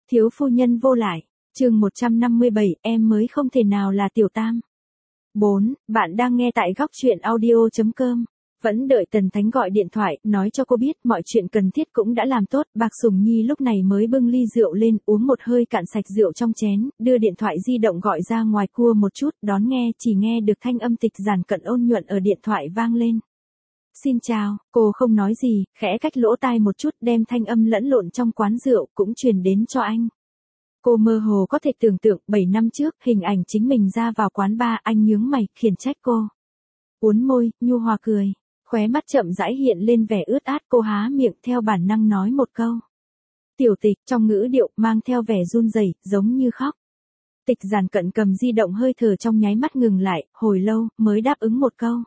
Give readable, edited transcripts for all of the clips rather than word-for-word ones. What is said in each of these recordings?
Thiếu phu nhân vô lại, chương 157, em mới không thể nào là tiểu tam. 4. Bạn đang nghe tại góc truyện audio.com. Vẫn đợi Tần Thánh gọi điện thoại, nói cho cô biết mọi chuyện cần thiết cũng đã làm tốt. Bạc Sùng Nhi lúc này mới bưng ly rượu lên, uống một hơi cạn sạch rượu trong chén, đưa điện thoại di động gọi ra ngoài cua một chút, đón nghe, chỉ nghe được thanh âm Tịch Giản Cận ôn nhuận ở điện thoại vang lên. Xin chào, cô không nói gì, khẽ cách lỗ tai một chút đem thanh âm lẫn lộn trong quán rượu cũng truyền đến cho anh. Cô mơ hồ có thể tưởng tượng 7 năm trước hình ảnh chính mình ra vào quán bar, anh nhướng mày, khiển trách cô. Uốn môi, nhu hòa cười, khóe mắt chậm rãi hiện lên vẻ ướt át, cô há miệng theo bản năng nói một câu. Tiểu Tịch, trong ngữ điệu mang theo vẻ run rẩy, giống như khóc. Tịch Giản Cận cầm di động hơi thở trong nháy mắt ngừng lại, hồi lâu mới đáp ứng một câu.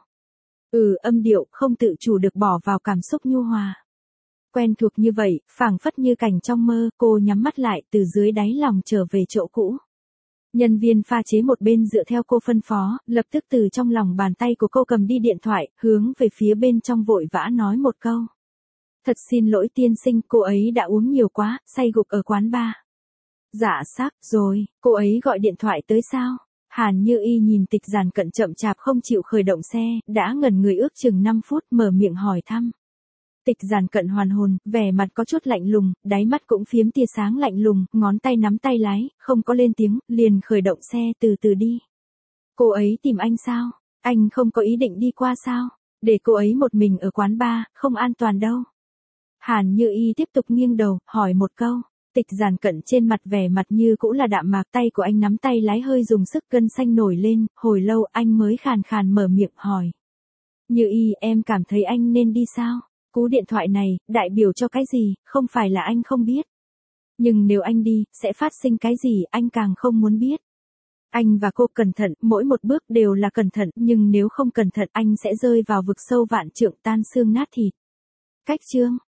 Âm điệu không tự chủ được bỏ vào cảm xúc nhu hòa. Quen thuộc như vậy, phảng phất như cảnh trong mơ, cô nhắm mắt lại từ dưới đáy lòng trở về chỗ cũ. Nhân viên pha chế một bên dựa theo cô phân phó, lập tức từ trong lòng bàn tay của cô cầm đi điện thoại, hướng về phía bên trong vội vã nói một câu. Thật xin lỗi tiên sinh, cô ấy đã uống nhiều quá, say gục ở quán bar. Dạ xác rồi, cô ấy gọi điện thoại tới sao? Hàn Như Y nhìn Tịch Giản Cận chậm chạp không chịu khởi động xe, đã ngẩn người ước chừng 5 phút mở miệng hỏi thăm. Tịch Giản Cận hoàn hồn, vẻ mặt có chút lạnh lùng, đáy mắt cũng phiếm tia sáng lạnh lùng, ngón tay nắm tay lái, không có lên tiếng, liền khởi động xe từ từ đi. Cô ấy tìm anh sao? Anh không có ý định đi qua sao? Để cô ấy một mình ở quán bar, không an toàn đâu. Hàn Như Y tiếp tục nghiêng đầu, hỏi một câu. Tịch Giản Cận trên mặt vẻ mặt như cũ là đạm mạc, tay của anh nắm tay lái hơi dùng sức, gân xanh nổi lên, hồi lâu anh mới khàn khàn mở miệng hỏi. Như Y, em cảm thấy anh nên đi sao? Cú điện thoại này, đại biểu cho cái gì, không phải là anh không biết. Nhưng nếu anh đi, sẽ phát sinh cái gì, anh càng không muốn biết. Anh và cô cẩn thận, mỗi một bước đều là cẩn thận, nhưng nếu không cẩn thận anh sẽ rơi vào vực sâu vạn trượng, tan xương nát thịt. Cách chương.